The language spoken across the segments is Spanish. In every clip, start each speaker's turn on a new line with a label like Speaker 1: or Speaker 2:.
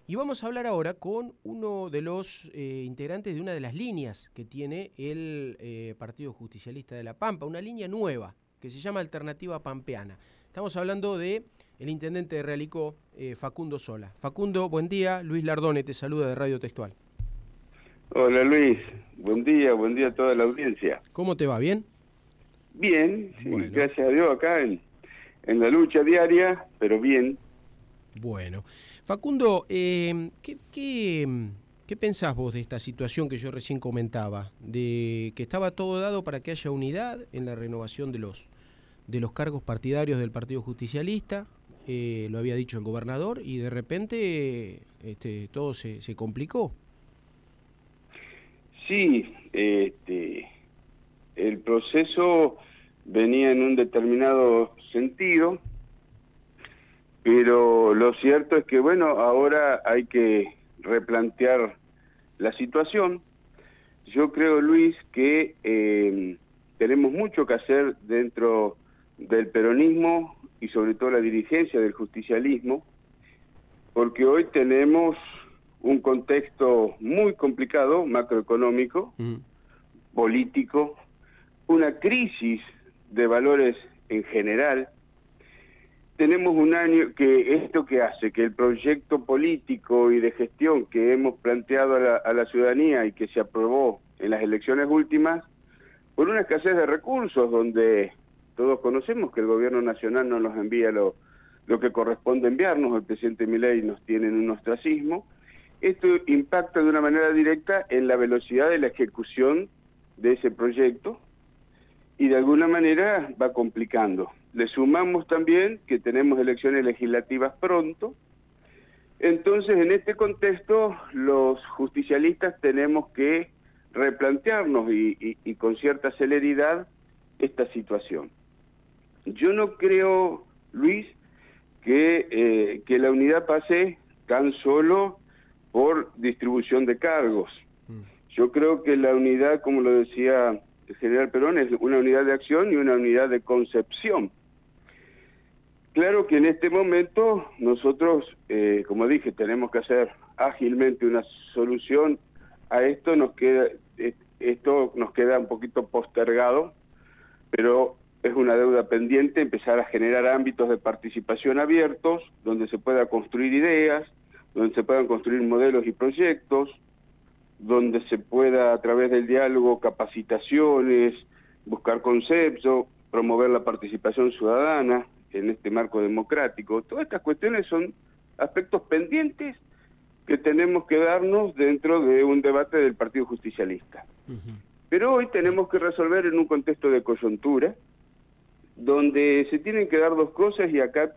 Speaker 1: Y vamos a hablar ahora con uno de los integrantes de una de las líneas que tiene el Partido Justicialista de La Pampa, una línea nueva que se llama Alternativa Pampeana. Estamos hablando de el intendente de Realicó, Facundo Sola. Facundo, buen día. Luis Lardone te saluda de Radio Textual.
Speaker 2: Hola Luis, buen día a toda la audiencia.
Speaker 1: ¿Cómo te va? ¿Bien?
Speaker 2: Bien, sí,
Speaker 1: Bueno.
Speaker 2: gracias a Dios acá en la lucha diaria, pero bien.
Speaker 1: Bueno. Facundo, ¿qué pensás vos de esta situación que yo recién comentaba? De que estaba todo dado para que haya unidad en la renovación de los cargos partidarios del Partido Justicialista, lo había dicho el gobernador, y de repente todo se complicó.
Speaker 2: Sí, el proceso venía en un determinado sentido, pero lo cierto es que, bueno, ahora hay que replantear la situación. Yo creo, Luis, que tenemos mucho que hacer dentro del peronismo y sobre todo la dirigencia del justicialismo, porque hoy tenemos un contexto muy complicado, macroeconómico, político, una crisis de valores en general. Tenemos un año que esto que hace que el proyecto político y de gestión que hemos planteado a la ciudadanía y que se aprobó en las elecciones últimas, por una escasez de recursos, donde todos conocemos que el gobierno nacional no nos envía lo que corresponde enviarnos, el presidente Milei nos tiene en un ostracismo. Esto impacta de una manera directa en la velocidad de la ejecución de ese proyecto y de alguna manera va complicando. Le sumamos también que tenemos elecciones legislativas pronto. Entonces, en este contexto, los justicialistas tenemos que replantearnos y con cierta celeridad esta situación. Yo no creo, Luis, que la unidad pase tan solo por distribución de cargos. Yo creo que la unidad, como lo decía el general Perón, es una unidad de acción y una unidad de concepción. Claro que en este momento nosotros, como dije, tenemos que hacer ágilmente una solución a esto. Esto nos queda un poquito postergado, pero es una deuda pendiente empezar a generar ámbitos de participación abiertos, donde se pueda construir ideas, donde se puedan construir modelos y proyectos, donde se pueda, a través del diálogo, capacitaciones, buscar conceptos, promover la participación ciudadana en este marco democrático. Todas estas cuestiones son aspectos pendientes que tenemos que darnos dentro de un debate del Partido Justicialista. Pero hoy tenemos que resolver en un contexto de coyuntura, donde se tienen que dar dos cosas, y acá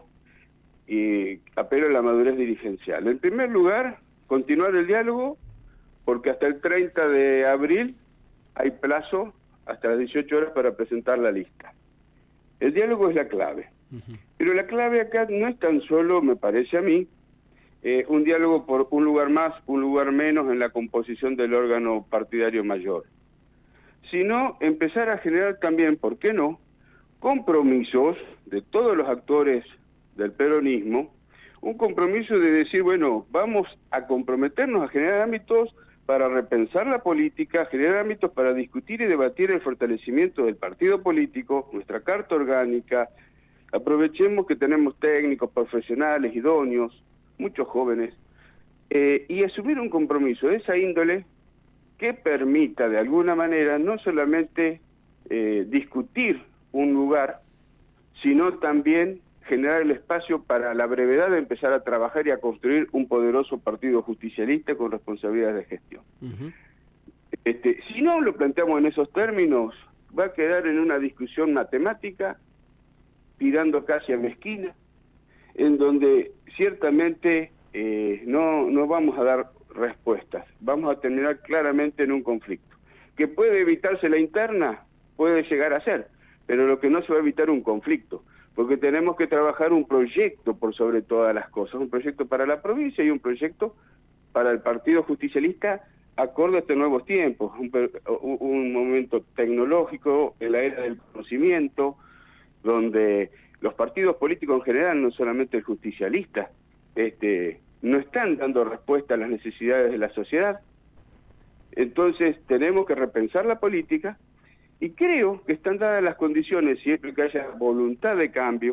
Speaker 2: apelo a la madurez dirigencial. En primer lugar, continuar el diálogo, porque hasta el 30 de abril hay plazo, hasta las 18 horas, para presentar la lista. El diálogo es la clave. Pero la clave acá no es tan solo, me parece a mí, un diálogo por un lugar más, un lugar menos en la composición del órgano partidario mayor, sino empezar a generar también, ¿por qué no?, compromisos de todos los actores del peronismo, un compromiso de decir, bueno, vamos a comprometernos a generar ámbitos para repensar la política, generar ámbitos para discutir y debatir el fortalecimiento del partido político, nuestra carta orgánica. Aprovechemos que tenemos técnicos, profesionales, idóneos, muchos jóvenes, y asumir un compromiso de esa índole que permita de alguna manera no solamente discutir un lugar, sino también generar el espacio para la brevedad de empezar a trabajar y a construir un poderoso partido justicialista con responsabilidades de gestión. Si no lo planteamos en esos términos, va a quedar en una discusión matemática, tirando casi a mezquina, en donde ciertamente no vamos a dar respuestas, vamos a terminar claramente en un conflicto. ¿Que puede evitarse la interna? Puede llegar a ser, pero lo que no se va a evitar un conflicto, porque tenemos que trabajar un proyecto por sobre todas las cosas, un proyecto para la provincia y un proyecto para el Partido Justicialista acorde a estos nuevos tiempos, un momento tecnológico, en la era del conocimiento, donde los partidos políticos en general, no solamente el justicialista, no están dando respuesta a las necesidades de la sociedad. Entonces tenemos que repensar la política y creo que están dadas las condiciones, siempre que haya voluntad de cambio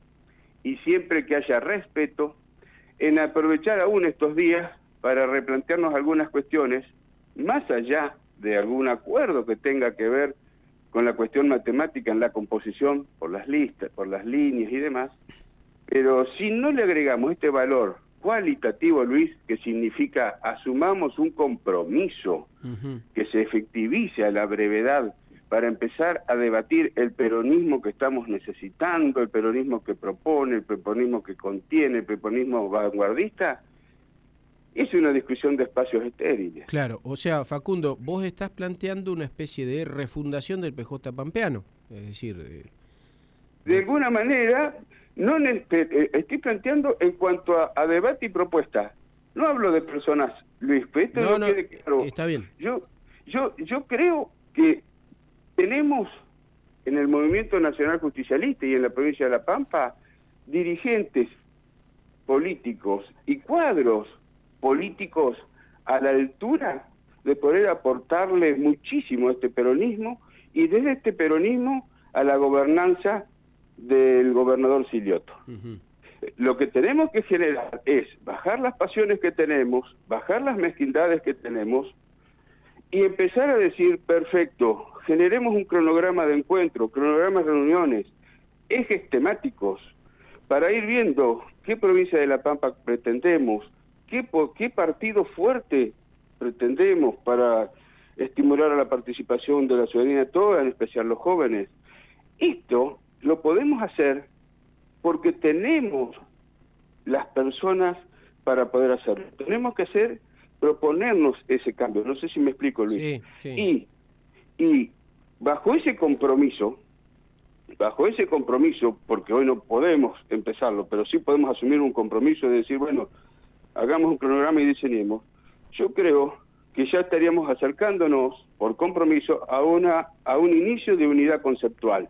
Speaker 2: y siempre que haya respeto, en aprovechar aún estos días para replantearnos algunas cuestiones, más allá de algún acuerdo que tenga que ver con la cuestión matemática en la composición, por las listas, por las líneas y demás, pero si no le agregamos este valor cualitativo, Luis, que significa asumamos un compromiso que se efectivice a la brevedad para empezar a debatir el peronismo que estamos necesitando, el peronismo que propone, el peronismo que contiene, el peronismo vanguardista, es una discusión de espacios estériles.
Speaker 1: Claro, o sea, Facundo, vos estás planteando una especie de refundación del PJ pampeano, es decir...
Speaker 2: De alguna manera, no estoy planteando en cuanto a debate y propuesta. No hablo de personas, Luis, pero esto no quede claro.
Speaker 1: Está bien.
Speaker 2: Yo creo que tenemos en el Movimiento Nacional Justicialista y en la provincia de La Pampa dirigentes políticos y cuadros políticos a la altura de poder aportarle muchísimo a este peronismo y desde este peronismo a la gobernanza del gobernador Silioto. Lo que tenemos que generar es bajar las pasiones que tenemos, bajar las mezquindades que tenemos y empezar a decir, perfecto, generemos un cronograma de encuentro, cronogramas de reuniones, ejes temáticos, para ir viendo qué provincia de La Pampa pretendemos, qué partido fuerte pretendemos para estimular a la participación de la ciudadanía toda, en especial los jóvenes. Esto lo podemos hacer porque tenemos las personas para poder hacerlo. Tenemos que proponernos ese cambio. No sé si me explico, Luis.
Speaker 1: Sí, sí.
Speaker 2: Y bajo ese compromiso, porque hoy no podemos empezarlo, pero sí podemos asumir un compromiso de decir, bueno, hagamos un cronograma y diseñemos. Yo creo que ya estaríamos acercándonos, por compromiso, a un inicio de unidad conceptual,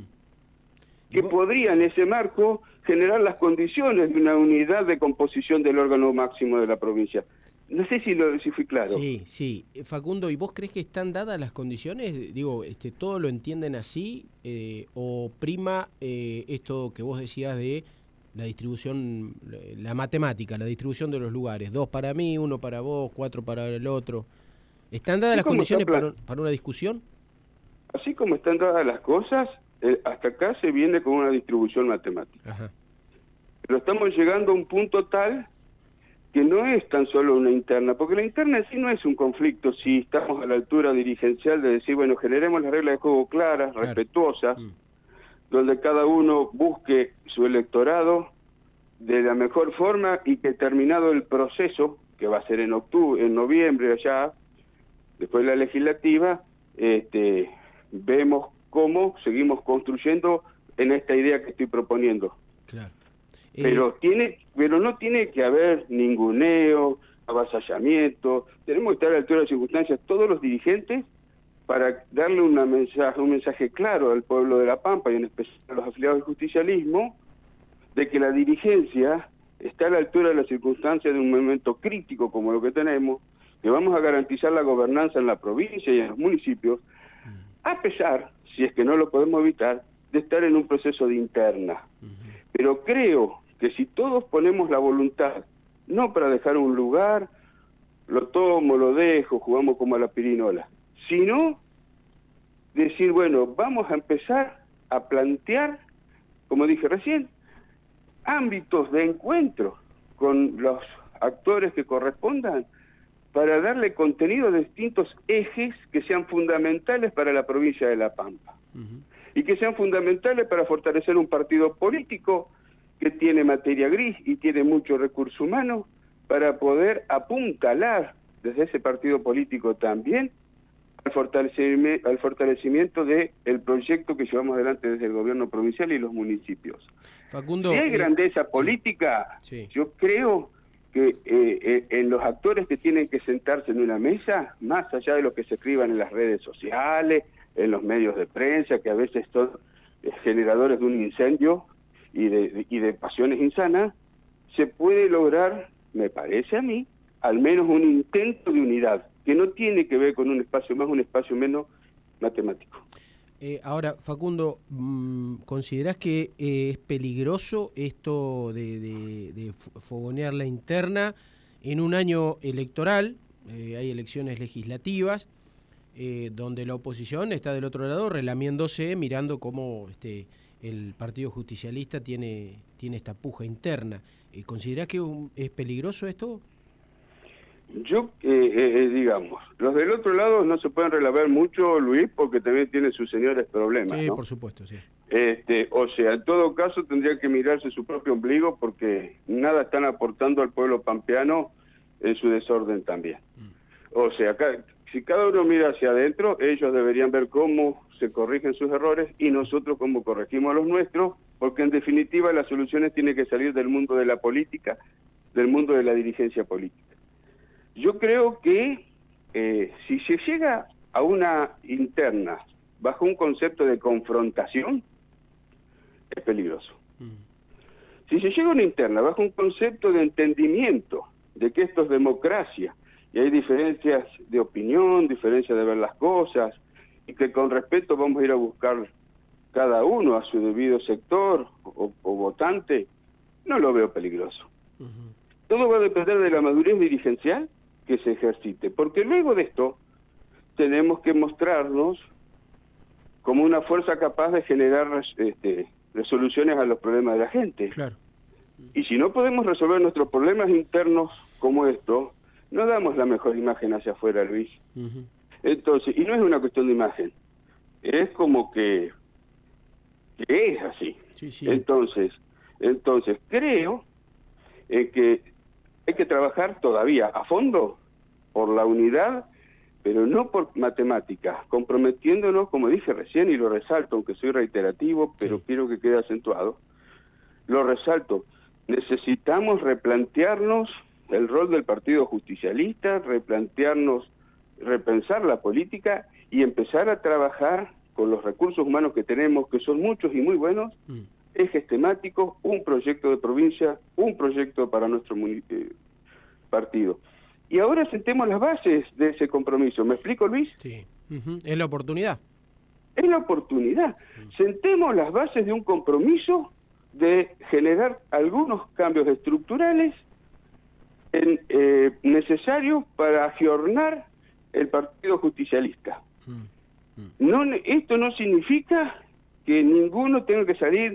Speaker 2: que podría en ese marco generar las condiciones de una unidad de composición del órgano máximo de la provincia. No sé si fui claro.
Speaker 1: Sí. Facundo, ¿y vos crees que están dadas las condiciones? Digo, ¿todo lo entienden así? ¿O prima esto que vos decías de la distribución, la matemática, la distribución de los lugares? 2 para mí, 1 para vos, 4 para el otro. ¿Están dadas las condiciones para una discusión?
Speaker 2: Así como están dadas las cosas, hasta acá se viene con una distribución matemática.
Speaker 1: Ajá.
Speaker 2: Pero estamos llegando a un punto tal que no es tan solo una interna, porque la interna en sí no es un conflicto si estamos a la altura dirigencial de decir, bueno, generemos las reglas de juego claras, respetuosas, donde cada uno busque su electorado de la mejor forma y que terminado el proceso, que va a ser en octubre, en noviembre allá, después de la legislativa, vemos cómo seguimos construyendo en esta idea que estoy proponiendo.
Speaker 1: Claro.
Speaker 2: Pero no tiene que haber ninguneo, avasallamiento. Tenemos que estar a la altura de las circunstancias todos los dirigentes para darle un mensaje claro al pueblo de La Pampa y en especial a los afiliados del justicialismo de que la dirigencia está a la altura de las circunstancias de un momento crítico como lo que tenemos, que vamos a garantizar la gobernanza en la provincia y en los municipios, a pesar, si es que no lo podemos evitar, de estar en un proceso de interna. Pero creo que si todos ponemos la voluntad, no para dejar un lugar, lo tomo, lo dejo, jugamos como a la pirinola, sino decir, bueno, vamos a empezar a plantear, como dije recién, ámbitos de encuentro con los actores que correspondan para darle contenido a distintos ejes que sean fundamentales para la provincia de La Pampa. Y que sean fundamentales para fortalecer un partido político que tiene materia gris y tiene mucho recurso humano para poder apuntalar desde ese partido político también al fortalecimiento del proyecto que llevamos adelante desde el gobierno provincial y los municipios.
Speaker 1: Facundo,
Speaker 2: si hay grandeza política,
Speaker 1: sí.
Speaker 2: Yo creo que en los actores que tienen que sentarse en una mesa, más allá de lo que se escriban en las redes sociales, en los medios de prensa, que a veces son generadores de un incendio y de pasiones insanas, se puede lograr me parece a mí, al menos un intento de unidad, que no tiene que ver con un espacio más, un espacio menos matemático.
Speaker 1: Ahora, Facundo, ¿considerás que es peligroso esto de fogonear la interna en un año electoral? Hay elecciones legislativas, donde la oposición está del otro lado relamiéndose, mirando cómo el Partido Justicialista tiene esta puja interna. ¿Considerás que es peligroso esto?
Speaker 2: Yo, digamos, los del otro lado no se pueden relavar mucho, Luis, porque también tienen sus señores problemas,
Speaker 1: Sí,
Speaker 2: ¿no?
Speaker 1: por supuesto, sí.
Speaker 2: O sea, en todo caso tendría que mirarse su propio ombligo porque nada están aportando al pueblo pampeano en su desorden también. O sea, si cada uno mira hacia adentro, ellos deberían ver cómo se corrigen sus errores y nosotros cómo corregimos los nuestros, porque en definitiva las soluciones tienen que salir del mundo de la política, del mundo de la dirigencia política. Yo creo que si se llega a una interna bajo un concepto de confrontación, es peligroso. Si se llega a una interna bajo un concepto de entendimiento de que esto es democracia y hay diferencias de opinión, diferencias de ver las cosas, y que con respeto vamos a ir a buscar cada uno a su debido sector o votante, no lo veo peligroso. Todo va a depender de la madurez dirigencial que se ejercite, porque luego de esto tenemos que mostrarnos como una fuerza capaz de generar resoluciones a los problemas de la gente.
Speaker 1: Claro.
Speaker 2: Y si no podemos resolver nuestros problemas internos como esto, no damos la mejor imagen hacia afuera, Luis. Entonces, y no es una cuestión de imagen, es como que es así.
Speaker 1: Sí.
Speaker 2: Entonces creo que hay que trabajar todavía a fondo por la unidad, pero no por matemáticas, comprometiéndonos, como dije recién, y lo resalto, aunque soy reiterativo, pero quiero que quede acentuado, lo resalto, necesitamos replantearnos el rol del Partido Justicialista, repensar la política y empezar a trabajar con los recursos humanos que tenemos, que son muchos y muy buenos, ejes temáticos, un proyecto de provincia, un proyecto para nuestro partido. Y ahora sentemos las bases de ese compromiso. ¿Me explico, Luis?
Speaker 1: Sí. Es la oportunidad.
Speaker 2: Es la oportunidad. Sentemos las bases de un compromiso de generar algunos cambios estructurales necesarios para afiornar el Partido Justicialista. Esto no significa que ninguno tenga que salir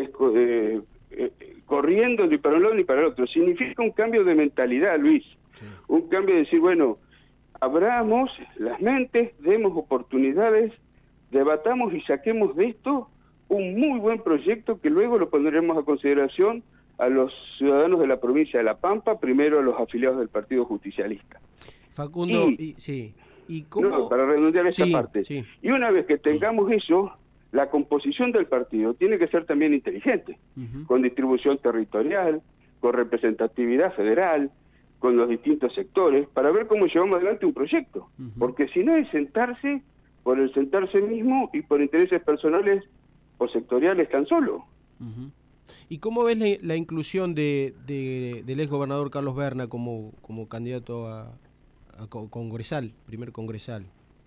Speaker 2: corriendo ni para un lado ni para el otro. Significa un cambio de mentalidad, Luis. Un cambio de decir, bueno, abramos las mentes, demos oportunidades, debatamos y saquemos de esto un muy buen proyecto que luego lo pondremos a consideración a los ciudadanos de la provincia de La Pampa, primero a los afiliados del Partido Justicialista.
Speaker 1: Facundo, ¿y cómo?
Speaker 2: No, para redondear esta parte. Y una vez que tengamos eso, la composición del partido tiene que ser también inteligente, con distribución territorial, con representatividad federal, con los distintos sectores, para ver cómo llevamos adelante un proyecto. Porque si no es sentarse por el sentarse mismo y por intereses personales o sectoriales tan solo.
Speaker 1: ¿Y cómo ves la inclusión del ex gobernador Carlos Berna como candidato a congresal, primer congresal?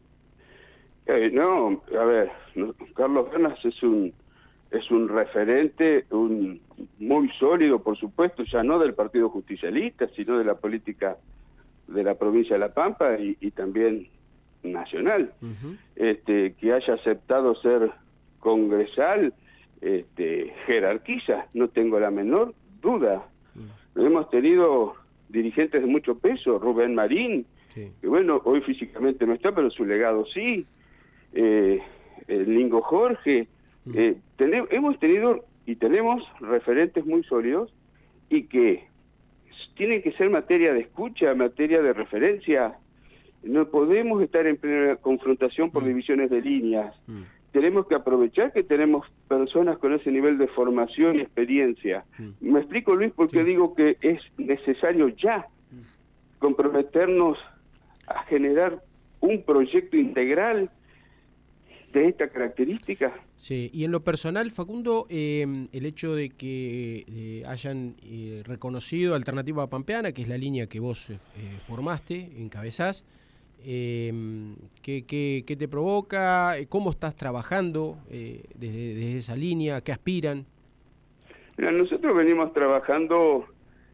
Speaker 2: Carlos Berna es un referente, muy sólido, por supuesto, ya no del Partido Justicialista, sino de la política de la provincia de La Pampa y también nacional. Que haya aceptado ser congresal, jerarquiza, no tengo la menor duda. Hemos tenido dirigentes de mucho peso, Rubén Marín, que bueno, hoy físicamente no está, pero su legado sí, Lingo Jorge, hemos tenido y tenemos referentes muy sólidos y que tienen que ser materia de escucha, materia de referencia. No podemos estar en plena confrontación por divisiones de líneas. Tenemos que aprovechar que tenemos personas con ese nivel de formación y experiencia. Me explico, Luis, porque digo que es necesario ya comprometernos a generar un proyecto integral de esta característica.
Speaker 1: Sí, y en lo personal, Facundo, el hecho de que hayan reconocido Alternativa Pampeana, que es la línea que vos formaste, encabezás, ¿qué te provoca? ¿Cómo estás trabajando desde esa línea? ¿Qué aspiran?
Speaker 2: Mira, nosotros venimos trabajando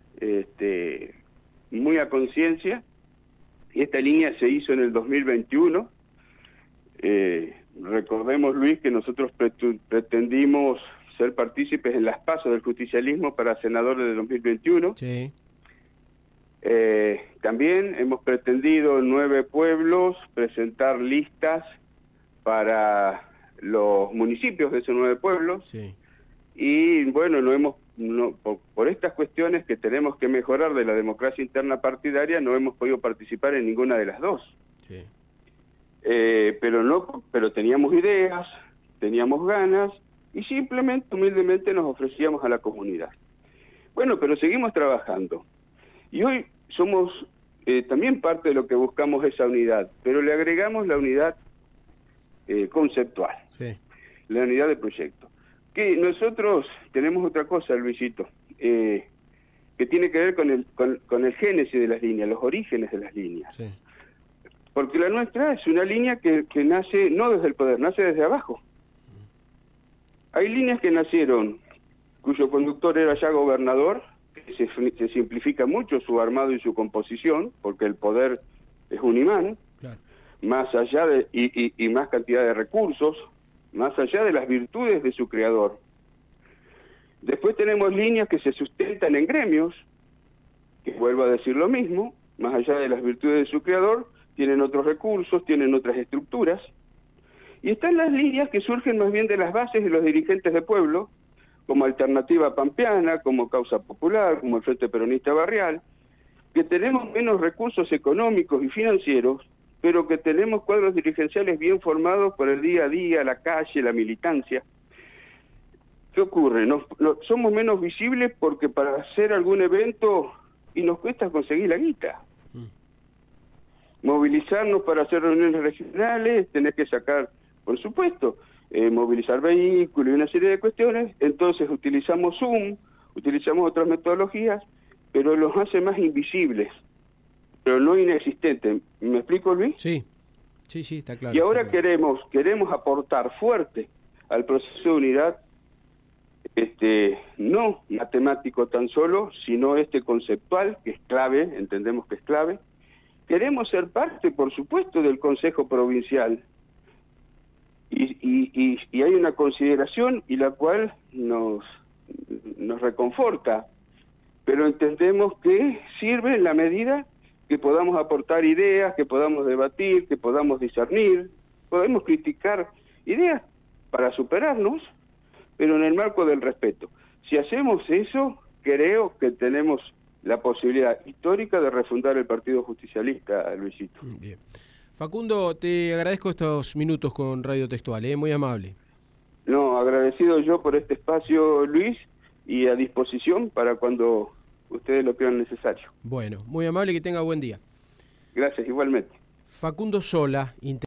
Speaker 2: muy a conciencia, y esta línea se hizo en el 2021. Recordemos, Luis, que nosotros pretendimos ser partícipes en las pasos del justicialismo para senadores de 2021.
Speaker 1: Sí.
Speaker 2: También hemos pretendido en 9 pueblos presentar listas para los municipios de esos 9 pueblos.
Speaker 1: Sí.
Speaker 2: Y bueno, por estas cuestiones que tenemos que mejorar de la democracia interna partidaria, no hemos podido participar en ninguna de las dos.
Speaker 1: Sí.
Speaker 2: Pero teníamos ideas, teníamos ganas y simplemente, humildemente, nos ofrecíamos a la comunidad. Bueno, pero seguimos trabajando. Y hoy somos también parte de lo que buscamos esa unidad, pero le agregamos la unidad conceptual,
Speaker 1: Sí.
Speaker 2: la unidad de proyecto. Que nosotros tenemos otra cosa, Luisito, que tiene que ver con el génesis de las líneas, los orígenes de las líneas.
Speaker 1: Sí.
Speaker 2: Porque la nuestra es una línea que nace no desde el poder, nace desde abajo. Hay líneas que nacieron, cuyo conductor era ya gobernador, que se simplifica mucho su armado y su composición, porque el poder es un imán,
Speaker 1: Claro.
Speaker 2: más allá de y más cantidad de recursos, más allá de las virtudes de su creador. Después tenemos líneas que se sustentan en gremios, que vuelvo a decir lo mismo, más allá de las virtudes de su creador, tienen otros recursos, tienen otras estructuras. Y están las líneas que surgen más bien de las bases de los dirigentes de pueblo, como Alternativa Pampeana, como Causa Popular, como el Frente Peronista Barrial, que tenemos menos recursos económicos y financieros, pero que tenemos cuadros dirigenciales bien formados por el día a día, la calle, la militancia. ¿Qué ocurre? Somos menos visibles porque para hacer algún evento y nos cuesta conseguir la guita. Movilizarnos para hacer reuniones regionales, tener que sacar, por supuesto, movilizar vehículos y una serie de cuestiones. Entonces utilizamos Zoom, utilizamos otras metodologías, pero los hace más invisibles, pero no inexistentes. ¿Me explico, Luis?
Speaker 1: Sí, está claro.
Speaker 2: Y ahora queremos aportar fuerte al proceso de unidad, no matemático tan solo, sino conceptual, que es clave, entendemos que es clave. Queremos ser parte, por supuesto, del Consejo Provincial. Y hay una consideración y la cual nos reconforta, pero entendemos que sirve en la medida que podamos aportar ideas, que podamos debatir, que podamos discernir, podemos criticar ideas para superarnos, pero en el marco del respeto. Si hacemos eso, creo que tenemos la posibilidad histórica de refundar el Partido Justicialista, Luisito.
Speaker 1: Bien. Facundo, te agradezco estos minutos con Radio Textual, muy amable.
Speaker 2: No, agradecido yo por este espacio, Luis, y a disposición para cuando ustedes lo crean necesario.
Speaker 1: Bueno, muy amable, que tenga buen día.
Speaker 2: Gracias, igualmente.
Speaker 1: Facundo Sola,